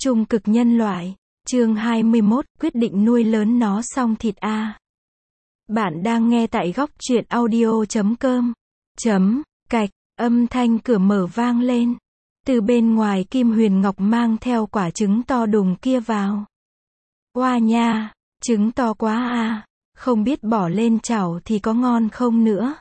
Trung cực nhân loại. Chương 21, quyết định nuôi lớn nó xong thịt a. Bạn đang nghe tại góc truyện audio.com. Cạch, âm thanh cửa mở vang lên. Từ bên ngoài Kim Huyền Ngọc mang theo quả trứng to đùng kia vào. Oa nha, trứng to quá a, không biết bỏ lên chảo thì có ngon không nữa.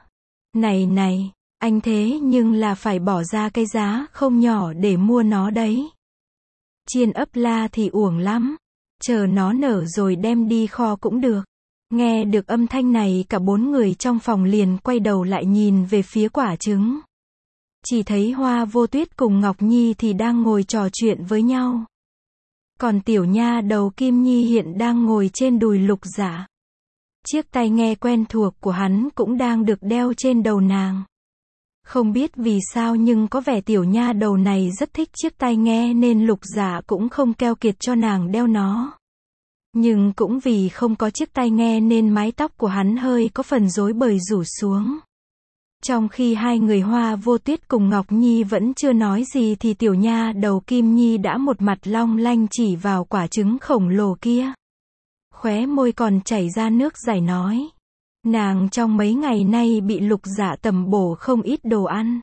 Này, anh thế nhưng là phải bỏ ra cái giá không nhỏ để mua nó đấy. Chiên ấp la thì uổng lắm, chờ nó nở rồi đem đi kho cũng được. Nghe được âm thanh này cả bốn người trong phòng liền quay đầu lại nhìn về phía quả trứng. Chỉ thấy Hoa Vô Tuyết cùng Ngọc Nhi thì đang ngồi trò chuyện với nhau. Còn tiểu nha đầu Kim Nhi hiện đang ngồi trên đùi Lục Dạ. Chiếc tai nghe quen thuộc của hắn cũng đang được đeo trên đầu nàng. Không biết vì sao nhưng có vẻ tiểu nha đầu này rất thích chiếc tai nghe nên Lục Dạ cũng không keo kiệt cho nàng đeo nó. Nhưng cũng vì không có chiếc tai nghe nên mái tóc của hắn hơi có phần rối bời rủ xuống. Trong khi hai người Hoa Vô Tuyết cùng Ngọc Nhi vẫn chưa nói gì thì tiểu nha đầu Kim Nhi đã một mặt long lanh chỉ vào quả trứng khổng lồ kia. Khóe môi còn chảy ra nước giải nói. Nàng trong mấy ngày nay bị Lục Dạ tầm bổ không ít đồ ăn.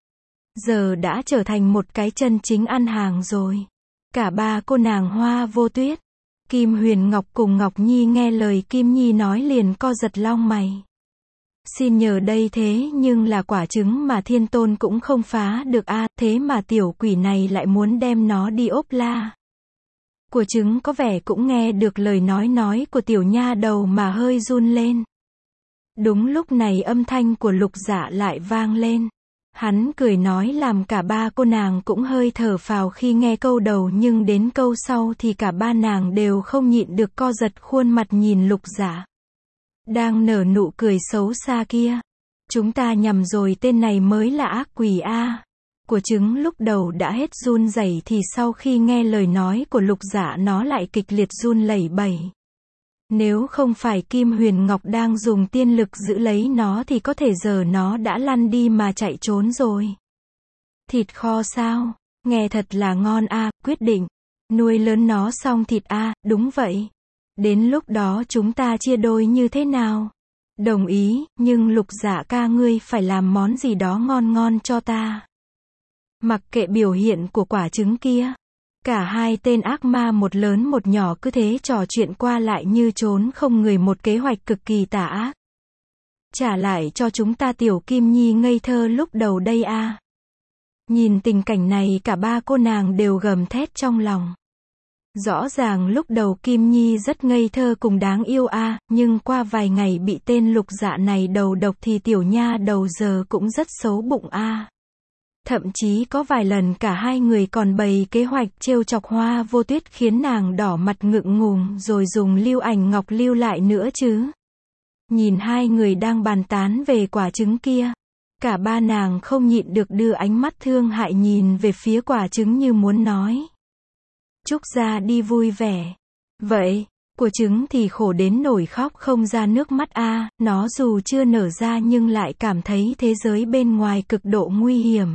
Giờ đã trở thành một cái chân chính ăn hàng rồi. Cả ba cô nàng Hoa Vô Tuyết, Kim Huyền Ngọc cùng Ngọc Nhi nghe lời Kim Nhi nói liền co giật lông mày. Xin nhờ đây thế nhưng là quả trứng mà thiên tôn cũng không phá được a, thế mà tiểu quỷ này lại muốn đem nó đi ốp la. Của trứng có vẻ cũng nghe được lời nói của tiểu nha đầu mà hơi run lên. Đúng lúc này âm thanh của Lục Dạ lại vang lên. Hắn cười nói làm cả ba cô nàng cũng hơi thở phào khi nghe câu đầu nhưng đến câu sau thì cả ba nàng đều không nhịn được co giật khuôn mặt nhìn Lục Dạ. Đang nở nụ cười xấu xa kia. Chúng ta nhầm rồi, tên này mới là ác quỷ a. Của trứng lúc đầu đã hết run rẩy thì sau khi nghe lời nói của Lục Dạ nó lại kịch liệt run lẩy bẩy. Nếu không phải Kim Huyền Ngọc đang dùng tiên lực giữ lấy nó thì có thể giờ nó đã lăn đi mà chạy trốn rồi. Thịt kho sao? Nghe thật là ngon a, quyết định nuôi lớn nó xong thịt a, đúng vậy. Đến lúc đó chúng ta chia đôi như thế nào? Đồng ý, nhưng Lục Dạ ca ngươi phải làm món gì đó ngon ngon cho ta. Mặc kệ biểu hiện của quả trứng kia. Cả hai tên ác ma một lớn một nhỏ cứ thế trò chuyện qua lại như trốn không người, một kế hoạch cực kỳ tà ác. Trả lại cho chúng ta tiểu Kim Nhi ngây thơ lúc đầu đây a. Nhìn tình cảnh này cả ba cô nàng đều gầm thét trong lòng. Rõ ràng lúc đầu Kim Nhi rất ngây thơ cùng đáng yêu a, nhưng qua vài ngày bị tên Lục Dạ này đầu độc thì tiểu nha đầu giờ cũng rất xấu bụng a. Thậm chí có vài lần cả hai người còn bày kế hoạch trêu chọc Hoa Vô Tuyết khiến nàng đỏ mặt ngượng ngùng rồi dùng lưu ảnh ngọc lưu lại nữa chứ. Nhìn hai người đang bàn tán về quả trứng kia, cả ba nàng không nhịn được đưa ánh mắt thương hại nhìn về phía quả trứng như muốn nói. Chúc ra đi vui vẻ. Vậy, của trứng thì khổ đến nổi khóc không ra nước mắt a, nó dù chưa nở ra nhưng lại cảm thấy thế giới bên ngoài cực độ nguy hiểm.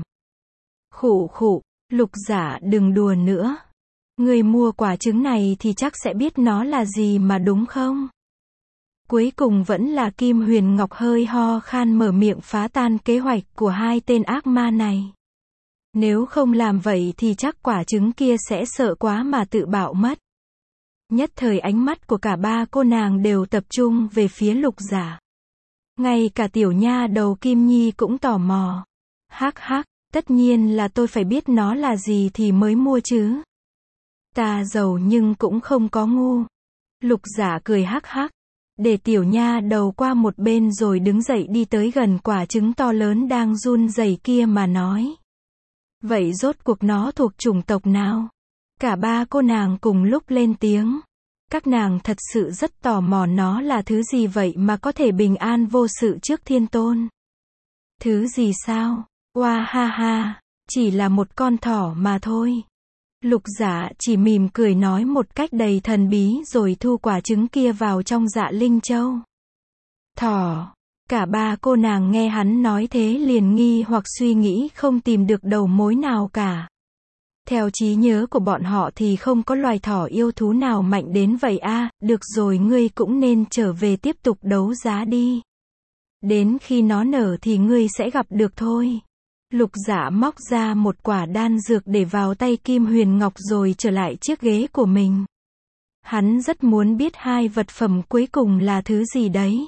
Khụ, Lục Dạ đừng đùa nữa. Người mua quả trứng này thì chắc sẽ biết nó là gì mà đúng không? Cuối cùng vẫn là Kim Huyền Ngọc hơi ho khan mở miệng phá tan kế hoạch của hai tên ác ma này. Nếu không làm vậy thì chắc quả trứng kia sẽ sợ quá mà tự bạo mất. Nhất thời ánh mắt của cả ba cô nàng đều tập trung về phía Lục Dạ. Ngay cả tiểu nha đầu Kim Nhi cũng tò mò. Hắc, tất nhiên là tôi phải biết nó là gì thì mới mua chứ. Ta giàu nhưng cũng không có ngu. Lục Dạ cười hắc, để tiểu nha đầu qua một bên rồi đứng dậy đi tới gần quả trứng to lớn đang run rẩy kia mà nói. Vậy rốt cuộc nó thuộc chủng tộc nào? Cả ba cô nàng cùng lúc lên tiếng. Các nàng thật sự rất tò mò nó là thứ gì vậy mà có thể bình an vô sự trước thiên tôn. Thứ gì sao? Oa ha, chỉ là một con thỏ mà thôi. Lục Dạ chỉ mỉm cười nói một cách đầy thần bí rồi thu quả trứng kia vào trong dạ linh châu. Thỏ. Cả ba cô nàng nghe hắn nói thế liền nghi hoặc suy nghĩ không tìm được đầu mối nào cả. Theo trí nhớ của bọn họ thì không có loài thỏ yêu thú nào mạnh đến vậy a, được rồi ngươi cũng nên trở về tiếp tục đấu giá đi. Đến khi nó nở thì ngươi sẽ gặp được thôi. Lục Dạ móc ra một quả đan dược để vào tay Kim Huyền Ngọc rồi trở lại chiếc ghế của mình. Hắn rất muốn biết hai vật phẩm cuối cùng là thứ gì đấy.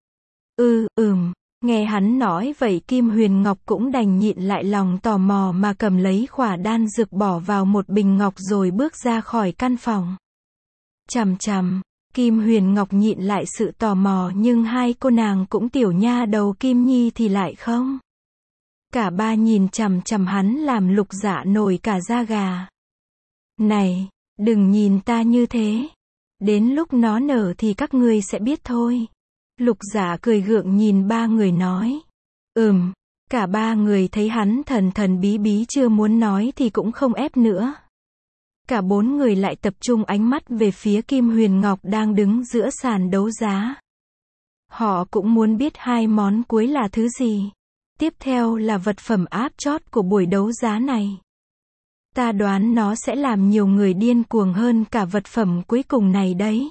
Nghe hắn nói vậy Kim Huyền Ngọc cũng đành nhịn lại lòng tò mò mà cầm lấy khỏa đan dược bỏ vào một bình ngọc rồi bước ra khỏi căn phòng. Chằm chằm, Kim Huyền Ngọc nhịn lại sự tò mò nhưng hai cô nàng cũng tiểu nha đầu Kim Nhi thì lại không. Cả ba nhìn chằm chằm hắn làm Lục Dạ nổi cả da gà. Này, đừng nhìn ta như thế. Đến lúc nó nở thì các ngươi sẽ biết thôi. Lục Dạ cười gượng nhìn ba người nói. Cả ba người thấy hắn thần thần bí bí chưa muốn nói thì cũng không ép nữa. Cả bốn người lại tập trung ánh mắt về phía Kim Huyền Ngọc đang đứng giữa sàn đấu giá. Họ cũng muốn biết hai món cuối là thứ gì. Tiếp theo là vật phẩm áp chót của buổi đấu giá này. Ta đoán nó sẽ làm nhiều người điên cuồng hơn cả vật phẩm cuối cùng này đấy.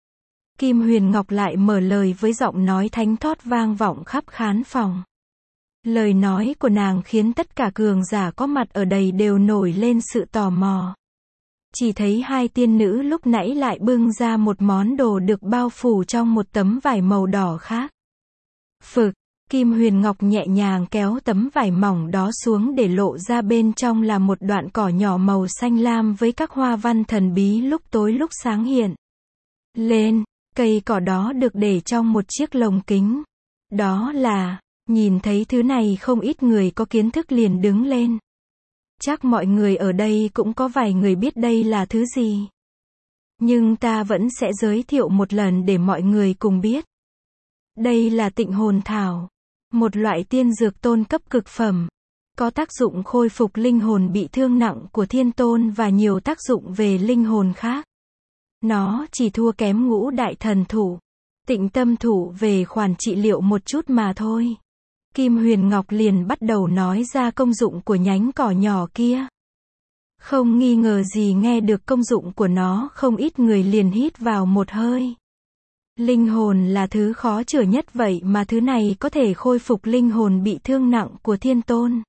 Kim Huyền Ngọc lại mở lời với giọng nói thánh thót vang vọng khắp khán phòng. Lời nói của nàng khiến tất cả cường giả có mặt ở đây đều nổi lên sự tò mò. Chỉ thấy hai tiên nữ lúc nãy lại bưng ra một món đồ được bao phủ trong một tấm vải màu đỏ khác. Phực, Kim Huyền Ngọc nhẹ nhàng kéo tấm vải mỏng đó xuống để lộ ra bên trong là một đoạn cỏ nhỏ màu xanh lam với các hoa văn thần bí lúc tối lúc sáng hiện lên. Cây cỏ đó được để trong một chiếc lồng kính. Đó là, nhìn thấy thứ này không ít người có kiến thức liền đứng lên. Chắc mọi người ở đây cũng có vài người biết đây là thứ gì. Nhưng ta vẫn sẽ giới thiệu một lần để mọi người cùng biết. Đây là Tịnh Hồn Thảo, một loại tiên dược tôn cấp cực phẩm. Có tác dụng khôi phục linh hồn bị thương nặng của thiên tôn và nhiều tác dụng về linh hồn khác. Nó chỉ thua kém Ngũ Đại Thần Thụ, Tịnh Tâm Thụ về khoản trị liệu một chút mà thôi. Kim Huyền Ngọc liền bắt đầu nói ra công dụng của nhánh cỏ nhỏ kia. Không nghi ngờ gì nghe được công dụng của nó, không ít người liền hít vào một hơi. Linh hồn là thứ khó chữa nhất vậy mà thứ này có thể khôi phục linh hồn bị thương nặng của thiên tôn.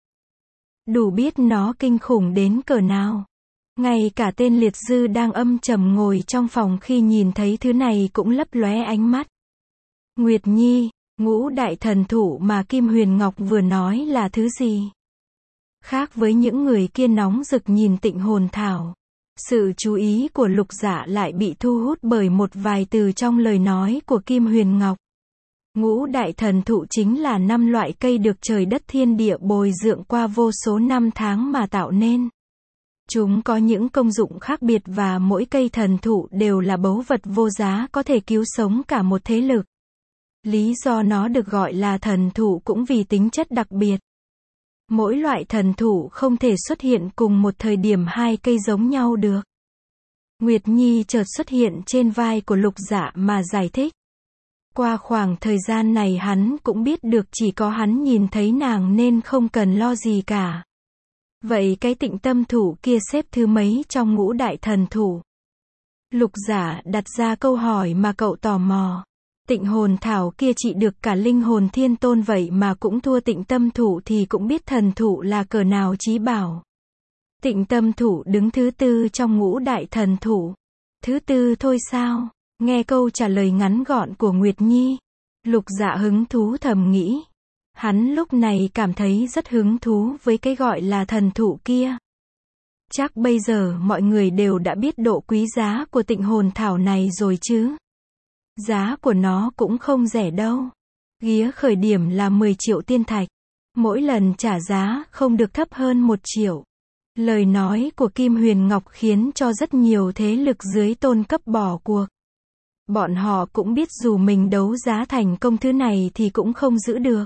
Đủ biết nó kinh khủng đến cỡ nào. Ngay cả tên liệt dư đang âm trầm ngồi trong phòng khi nhìn thấy thứ này cũng lấp lóe ánh mắt. Nguyệt Nhi, Ngũ Đại Thần Thụ mà Kim Huyền Ngọc vừa nói là thứ gì? Khác với những người kia nóng rực nhìn Tịnh Hồn Thảo, sự chú ý của Lục Dạ lại bị thu hút bởi một vài từ trong lời nói của Kim Huyền Ngọc. Ngũ Đại Thần Thụ chính là 5 loại cây được trời đất thiên địa bồi dưỡng qua vô số năm tháng mà tạo nên. Chúng có những công dụng khác biệt và mỗi cây thần thụ đều là báu vật vô giá có thể cứu sống cả một thế lực. Lý do nó được gọi là thần thụ cũng vì tính chất đặc biệt. Mỗi loại thần thụ không thể xuất hiện cùng một thời điểm hai cây giống nhau được. Nguyệt Nhi chợt xuất hiện trên vai của Lục Dạ mà giải thích. Qua khoảng thời gian này hắn cũng biết được chỉ có hắn nhìn thấy nàng nên không cần lo gì cả. Vậy cái Tịnh Tâm Thụ kia xếp thứ mấy trong Ngũ Đại Thần Thụ? Lục Dạ đặt ra câu hỏi mà cậu tò mò. Tịnh Hồn Thảo kia trị được cả linh hồn thiên tôn vậy mà cũng thua Tịnh Tâm Thụ thì cũng biết thần thụ là cỡ nào chí bảo. Tịnh Tâm Thụ đứng thứ 4 trong Ngũ Đại Thần Thụ. Thứ 4 thôi sao? Nghe câu trả lời ngắn gọn của Nguyệt Nhi, Lục Dạ hứng thú thầm nghĩ. Hắn lúc này cảm thấy rất hứng thú với cái gọi là thần thụ kia. Chắc bây giờ mọi người đều đã biết độ quý giá của Tịnh Hồn Thảo này rồi chứ. Giá của nó cũng không rẻ đâu. Ghía khởi điểm là 10 triệu tiên thạch. Mỗi lần trả giá không được thấp hơn 1 triệu. Lời nói của Kim Huyền Ngọc khiến cho rất nhiều thế lực dưới tôn cấp bỏ cuộc. Bọn họ cũng biết dù mình đấu giá thành công thứ này thì cũng không giữ được.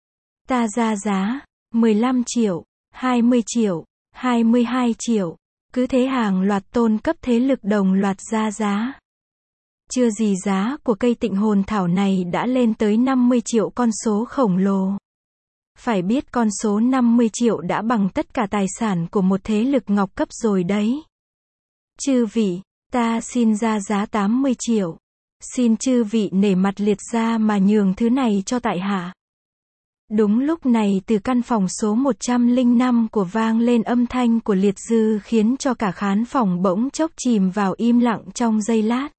Ta ra giá 15 triệu, 20 triệu, 22 triệu. Cứ thế hàng loạt tôn cấp thế lực đồng loạt ra giá. Chưa gì giá của cây Tịnh Hồn Thảo này đã lên tới 50 triệu, con số khổng lồ. Phải biết con số 50 triệu đã bằng tất cả tài sản của một thế lực ngọc cấp rồi đấy. Chư vị, ta xin ra giá 80 triệu. Xin chư vị nể mặt Liệt gia mà nhường thứ này cho tại hạ. Đúng lúc này từ căn phòng số 105 của vang lên âm thanh của Liệt Dư khiến cho cả khán phòng bỗng chốc chìm vào im lặng trong giây lát.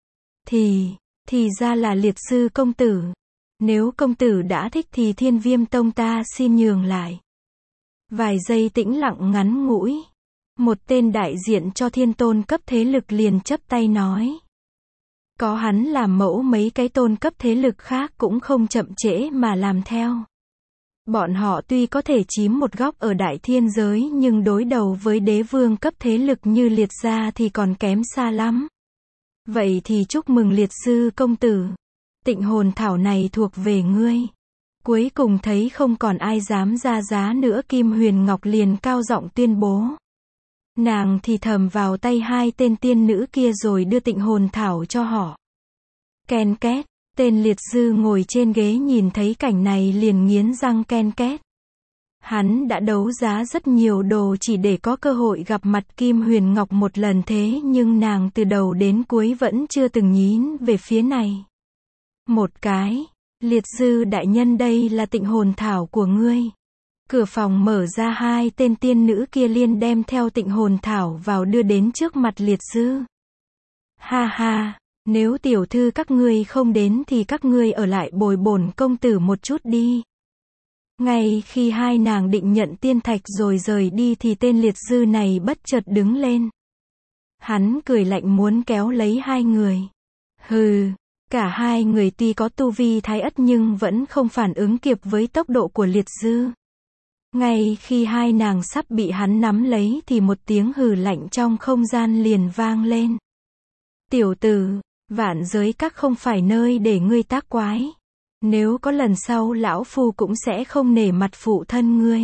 Thì ra là Liệt Sư công tử. Nếu công tử đã thích thì Thiên Viêm Tông ta xin nhường lại. Vài giây tĩnh lặng ngắn ngủi. Một tên đại diện cho thiên tôn cấp thế lực liền chắp tay nói. Có hắn làm mẫu mấy cái tôn cấp thế lực khác cũng không chậm trễ mà làm theo. Bọn họ tuy có thể chiếm một góc ở đại thiên giới nhưng đối đầu với đế vương cấp thế lực như Liệt gia thì còn kém xa lắm. Vậy thì chúc mừng Liệt Sư công tử. Tịnh hồn thảo này thuộc về ngươi. Cuối cùng thấy không còn ai dám ra giá nữa, Kim Huyền Ngọc liền cao giọng tuyên bố. Nàng thì thầm vào tay hai tên tiên nữ kia rồi đưa tịnh hồn thảo cho họ. Ken két, tên Liệt Dư ngồi trên ghế nhìn thấy cảnh này liền nghiến răng ken két. Hắn đã đấu giá rất nhiều đồ chỉ để có cơ hội gặp mặt Kim Huyền Ngọc một lần, thế nhưng nàng từ đầu đến cuối vẫn chưa từng nhín về phía này. Một cái, Liệt Dư đại nhân, đây là tịnh hồn thảo của ngươi. Cửa phòng mở ra, hai tên tiên nữ kia liền đem theo tịnh hồn thảo vào đưa đến trước mặt Liệt Dư. Ha ha, nếu tiểu thư các ngươi không đến thì các ngươi ở lại bồi bổn công tử một chút đi. Ngay khi hai nàng định nhận tiên thạch rồi rời đi thì tên Liệt Dư này bất chợt đứng lên. Hắn cười lạnh muốn kéo lấy hai người. Hừ, cả hai người tuy có tu vi thái ất nhưng vẫn không phản ứng kịp với tốc độ của Liệt Dư. Ngay khi hai nàng sắp bị hắn nắm lấy thì một tiếng hừ lạnh trong không gian liền vang lên. Tiểu tử, Vạn Giới Các không phải nơi để ngươi tác quái. Nếu có lần sau lão phu cũng sẽ không nể mặt phụ thân ngươi.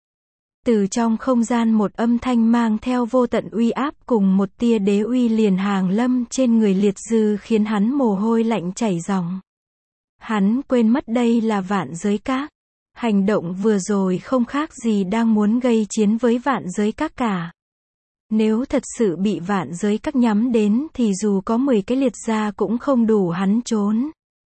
Từ trong không gian một âm thanh mang theo vô tận uy áp cùng một tia đế uy liền hàng lâm trên người Liệt Dư khiến hắn mồ hôi lạnh chảy ròng. Hắn quên mất đây là Vạn Giới Các. Hành động vừa rồi không khác gì đang muốn gây chiến với Vạn Giới Các cả. Nếu thật sự bị Vạn Giới Các nhắm đến thì dù có 10 cái Liệt gia cũng không đủ hắn trốn.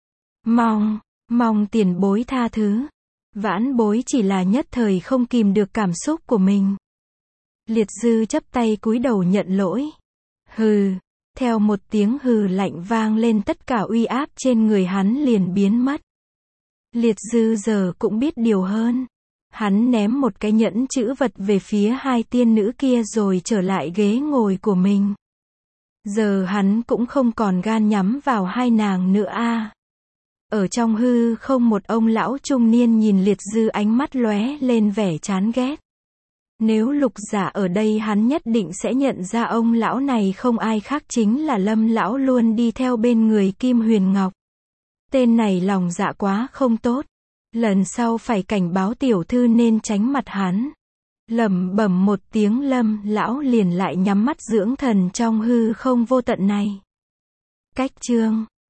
Mong tiền bối tha thứ. Vãn bối chỉ là nhất thời không kìm được cảm xúc của mình. Liệt Dư chắp tay cúi đầu nhận lỗi. Hừ, theo một tiếng hừ lạnh vang lên tất cả uy áp trên người hắn liền biến mất. Liệt Dư giờ cũng biết điều hơn. Hắn ném một cái nhẫn chữ vật về phía hai tiên nữ kia rồi trở lại ghế ngồi của mình. Giờ hắn cũng không còn gan nhắm vào hai nàng nữa a. Ở trong hư không một ông lão trung niên nhìn Liệt Dư ánh mắt lóe lên vẻ chán ghét. Nếu Lục Giả ở đây hắn nhất định sẽ nhận ra ông lão này không ai khác chính là Lâm lão luôn đi theo bên người Kim Huyền Ngọc. Tên này lòng dạ quá không tốt. Lần sau phải cảnh báo tiểu thư nên tránh mặt hắn. Lẩm bẩm một tiếng Lâm lão liền lại nhắm mắt dưỡng thần trong hư không vô tận này. Cách chương